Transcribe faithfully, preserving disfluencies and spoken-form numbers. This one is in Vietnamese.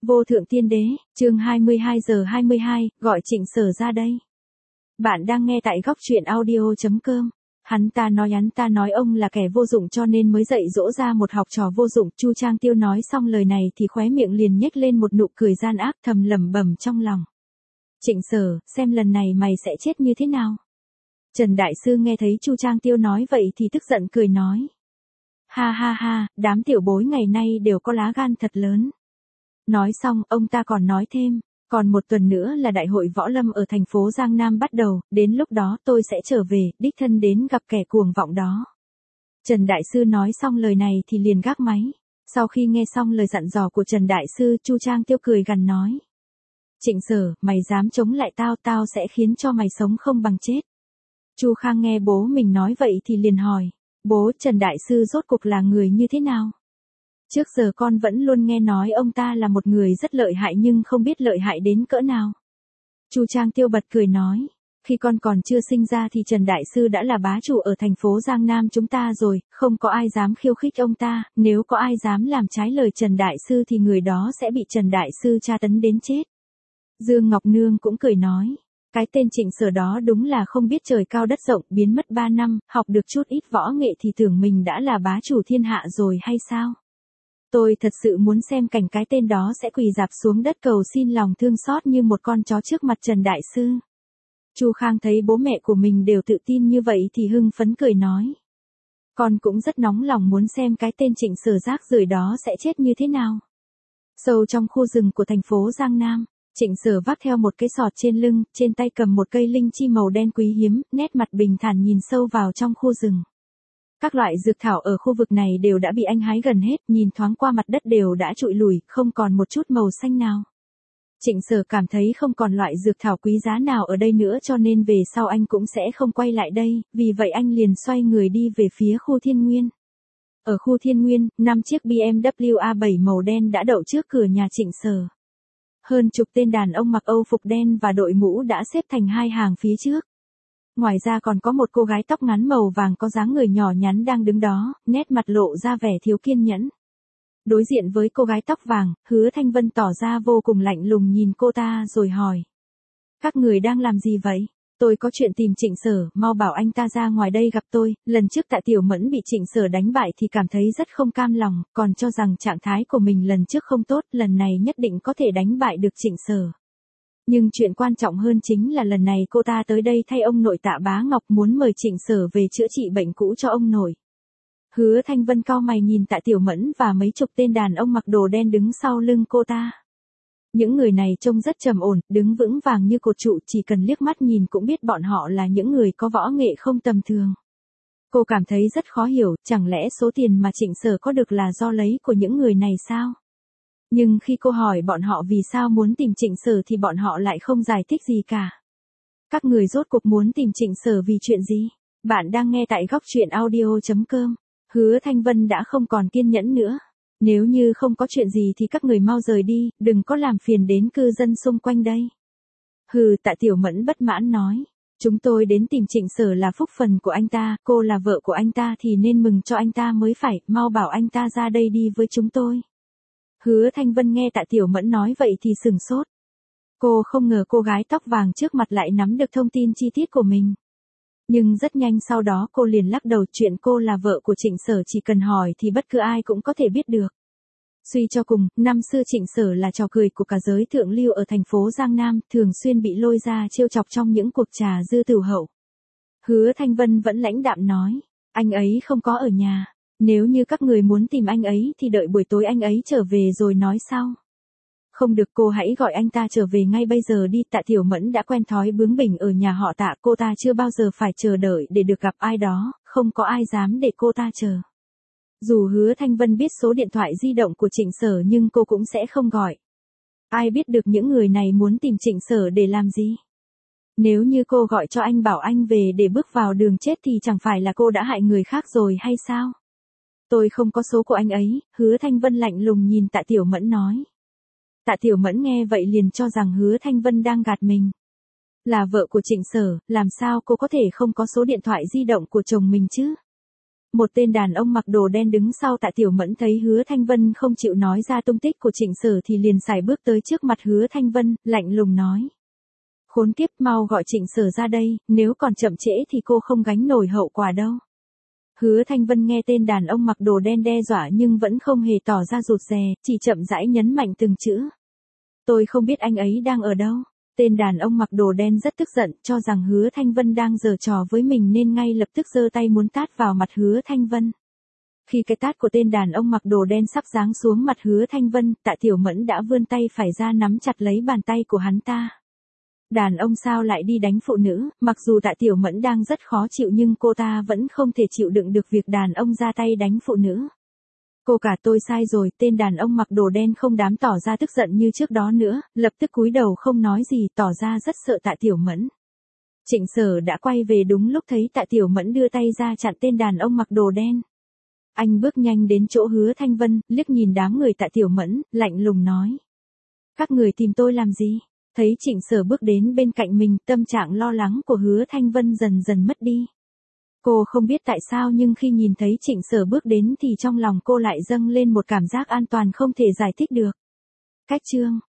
Vô thượng tiên đế, chương hai mươi hai giờ hai mươi hai, gọi Trịnh Sở ra đây. Bạn đang nghe tại góc truyện audio chấm com. Hắn ta nói hắn ta nói ông là kẻ vô dụng cho nên mới dạy dỗ ra một học trò vô dụng. Chu Trang Tiêu nói xong lời này thì khóe miệng liền nhếch lên một nụ cười gian ác, thầm lẩm bẩm trong lòng. Trịnh Sở, xem lần này mày sẽ chết như thế nào? Trần Đại Sư nghe thấy Chu Trang Tiêu nói vậy thì tức giận cười nói. Ha ha ha, đám tiểu bối ngày nay đều có lá gan thật lớn. Nói xong, ông ta còn nói thêm, còn một tuần nữa là đại hội võ lâm ở thành phố Giang Nam bắt đầu, đến lúc đó tôi sẽ trở về, đích thân đến gặp kẻ cuồng vọng đó. Trần Đại Sư nói xong lời này thì liền gác máy. Sau khi nghe xong lời dặn dò của Trần Đại Sư, Chu Trang Tiêu cười gằn nói. Trịnh Sở, mày dám chống lại tao, tao sẽ khiến cho mày sống không bằng chết. Chu Khang nghe bố mình nói vậy thì liền hỏi, bố, Trần Đại Sư rốt cuộc là người như thế nào? Trước giờ con vẫn luôn nghe nói ông ta là một người rất lợi hại nhưng không biết lợi hại đến cỡ nào. Chu Trang Tiêu bật cười nói, khi con còn chưa sinh ra thì Trần Đại Sư đã là bá chủ ở thành phố Giang Nam chúng ta rồi, không có ai dám khiêu khích ông ta, nếu có ai dám làm trái lời Trần Đại Sư thì người đó sẽ bị Trần Đại Sư tra tấn đến chết. Dương Ngọc Nương cũng cười nói, cái tên Trịnh Sở đó đúng là không biết trời cao đất rộng, biến mất ba năm, học được chút ít võ nghệ thì tưởng mình đã là bá chủ thiên hạ rồi hay sao? Tôi thật sự muốn xem cảnh cái tên đó sẽ quỳ rạp xuống đất cầu xin lòng thương xót như một con chó trước mặt Trần Đại Sư. Chu Khang thấy bố mẹ của mình đều tự tin như vậy thì hưng phấn cười nói. Con cũng rất nóng lòng muốn xem cái tên Trịnh Sở rác rưởi đó sẽ chết như thế nào. Sâu trong khu rừng của thành phố Giang Nam, Trịnh Sở vác theo một cái sọt trên lưng, trên tay cầm một cây linh chi màu đen quý hiếm, nét mặt bình thản nhìn sâu vào trong khu rừng. Các loại dược thảo ở khu vực này đều đã bị anh hái gần hết, nhìn thoáng qua mặt đất đều đã trụi lùi, không còn một chút màu xanh nào. Trịnh Sở cảm thấy không còn loại dược thảo quý giá nào ở đây nữa cho nên về sau anh cũng sẽ không quay lại đây, vì vậy anh liền xoay người đi về phía khu Thiên Nguyên. Ở khu Thiên Nguyên, năm chiếc bê em vê a bảy màu đen đã đậu trước cửa nhà Trịnh Sở. Hơn chục tên đàn ông mặc Âu phục đen và đội mũ đã xếp thành hai hàng phía trước. Ngoài ra còn có một cô gái tóc ngắn màu vàng có dáng người nhỏ nhắn đang đứng đó, nét mặt lộ ra vẻ thiếu kiên nhẫn. Đối diện với cô gái tóc vàng, Hứa Thanh Vân tỏ ra vô cùng lạnh lùng nhìn cô ta rồi hỏi. Các người đang làm gì vậy? Tôi có chuyện tìm Trịnh Sở, mau bảo anh ta ra ngoài đây gặp tôi. Lần trước Tạ Tiểu Mẫn bị Trịnh Sở đánh bại thì cảm thấy rất không cam lòng, còn cho rằng trạng thái của mình lần trước không tốt, lần này nhất định có thể đánh bại được Trịnh Sở. Nhưng chuyện quan trọng hơn chính là lần này cô ta tới đây thay ông nội Tạ Bá Ngọc muốn mời Trịnh Sở về chữa trị bệnh cũ cho ông nội. Hứa Thanh Vân cau mày nhìn Tạ Tiểu Mẫn và mấy chục tên đàn ông mặc đồ đen đứng sau lưng cô ta. Những người này trông rất trầm ổn, đứng vững vàng như cột trụ, chỉ cần liếc mắt nhìn cũng biết bọn họ là những người có võ nghệ không tầm thường. Cô cảm thấy rất khó hiểu, chẳng lẽ số tiền mà Trịnh Sở có được là do lấy của những người này sao? Nhưng khi cô hỏi bọn họ vì sao muốn tìm Trịnh Sở thì bọn họ lại không giải thích gì cả. Các người rốt cuộc muốn tìm Trịnh Sở vì chuyện gì? Bạn đang nghe tại góc truyện audio chấm com. Hứa Thanh Vân đã không còn kiên nhẫn nữa. Nếu như không có chuyện gì thì các người mau rời đi, đừng có làm phiền đến cư dân xung quanh đây. Hừ, Tạ Tiểu Mẫn bất mãn nói. Chúng tôi đến tìm Trịnh Sở là phúc phần của anh ta, cô là vợ của anh ta thì nên mừng cho anh ta mới phải, mau bảo anh ta ra đây đi với chúng tôi. Hứa Thanh Vân nghe Tạ Tiểu Mẫn nói vậy thì sừng sốt. Cô không ngờ cô gái tóc vàng trước mặt lại nắm được thông tin chi tiết của mình. Nhưng rất nhanh sau đó cô liền lắc đầu, chuyện cô là vợ của Trịnh Sở chỉ cần hỏi thì bất cứ ai cũng có thể biết được. Suy cho cùng, năm xưa Trịnh Sở là trò cười của cả giới thượng lưu ở thành phố Giang Nam, thường xuyên bị lôi ra trêu chọc trong những cuộc trà dư tửu hậu. Hứa Thanh Vân vẫn lãnh đạm nói, anh ấy không có ở nhà. Nếu như các người muốn tìm anh ấy thì đợi buổi tối anh ấy trở về rồi nói sau. Không được, cô hãy gọi anh ta trở về ngay bây giờ đi. Tạ Tiểu Mẫn đã quen thói bướng bỉnh ở nhà họ Tạ, cô ta chưa bao giờ phải chờ đợi để được gặp ai đó, không có ai dám để cô ta chờ. Dù Hứa Thanh Vân biết số điện thoại di động của Trịnh Sở nhưng cô cũng sẽ không gọi. Ai biết được những người này muốn tìm Trịnh Sở để làm gì? Nếu như cô gọi cho anh bảo anh về để bước vào đường chết thì chẳng phải là cô đã hại người khác rồi hay sao? Tôi không có số của anh ấy, Hứa Thanh Vân lạnh lùng nhìn Tạ Tiểu Mẫn nói. Tạ Tiểu Mẫn nghe vậy liền cho rằng Hứa Thanh Vân đang gạt mình. Là vợ của Trịnh Sở, làm sao cô có thể không có số điện thoại di động của chồng mình chứ? Một tên đàn ông mặc đồ đen đứng sau Tạ Tiểu Mẫn thấy Hứa Thanh Vân không chịu nói ra tung tích của Trịnh Sở thì liền sải bước tới trước mặt Hứa Thanh Vân, lạnh lùng nói. Khốn kiếp, mau gọi Trịnh Sở ra đây, nếu còn chậm trễ thì cô không gánh nổi hậu quả đâu. Hứa Thanh Vân nghe tên đàn ông mặc đồ đen đe dọa nhưng vẫn không hề tỏ ra rụt rè, chỉ chậm rãi nhấn mạnh từng chữ. Tôi không biết anh ấy đang ở đâu. Tên đàn ông mặc đồ đen rất tức giận, cho rằng Hứa Thanh Vân đang giở trò với mình nên ngay lập tức giơ tay muốn tát vào mặt Hứa Thanh Vân. Khi cái tát của tên đàn ông mặc đồ đen sắp giáng xuống mặt Hứa Thanh Vân, Tạ Tiểu Mẫn đã vươn tay phải ra nắm chặt lấy bàn tay của hắn ta. Đàn ông sao lại đi đánh phụ nữ, mặc dù Tạ Tiểu Mẫn đang rất khó chịu nhưng cô ta vẫn không thể chịu đựng được việc đàn ông ra tay đánh phụ nữ. Cô cả tôi sai rồi, tên đàn ông mặc đồ đen không dám tỏ ra tức giận như trước đó nữa, lập tức cúi đầu không nói gì, tỏ ra rất sợ Tạ Tiểu Mẫn. Trịnh Sở đã quay về đúng lúc thấy Tạ Tiểu Mẫn đưa tay ra chặn tên đàn ông mặc đồ đen. Anh bước nhanh đến chỗ Hứa Thanh Vân, liếc nhìn đám người Tạ Tiểu Mẫn, lạnh lùng nói. Các người tìm tôi làm gì? Thấy Trịnh Sở bước đến bên cạnh mình, tâm trạng lo lắng của Hứa Thanh Vân dần dần mất đi. Cô không biết tại sao nhưng khi nhìn thấy Trịnh Sở bước đến thì trong lòng cô lại dâng lên một cảm giác an toàn không thể giải thích được. Cách chương